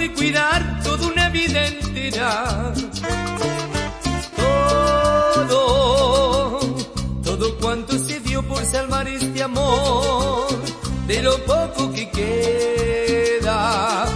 pude cuidar toda una vida entera. Todo cuanto se dio por salvar este amor, de lo poco que queda.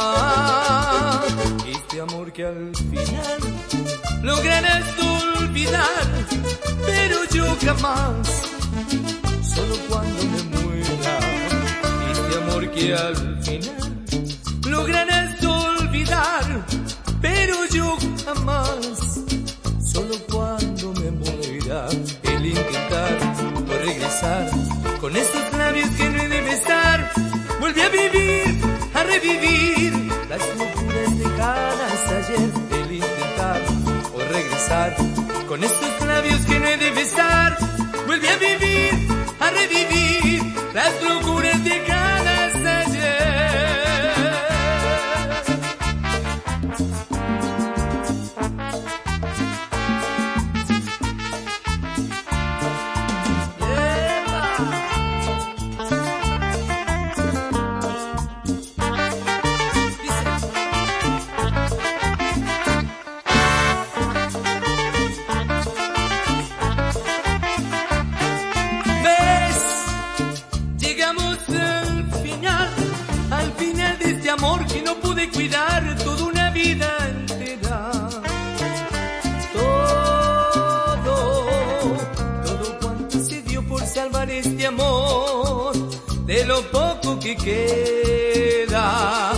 Este amor que al final lograrás olvidar, pero yo jamás, solo cuando me muera. Este amor que al final lograrás olvidar, pero yo jamás, solo cuando me muera. El intentar o regresar con estos labios que no he de besar, vuelve a vivir, a revivir las locuras dejadas ayer. El intentar o regresar con estos labios que no he de besar, vuelve a vivir, a revivir las locuras dejadas ayer. Amor que no pude cuidar toda una vida entera. Todo cuanto se dio por salvar este amor, de lo poco que queda.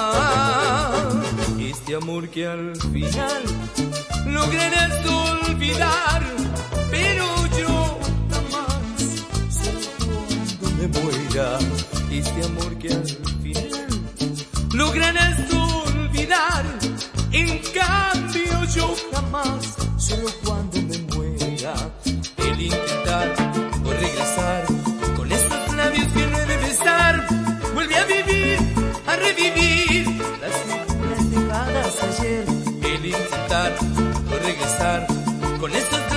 Este amor que al final lograrás olvidar, pero yo jamás, solo cuando me muera. Este amor que al final lograrás olvidar, en cambio yo jamás, solo cuando me muera. El intentar o regresar con estos labios que no he de besar, vuelve a vivir, a revivir las locuras dejadas ayer. El intentar o regresar con estos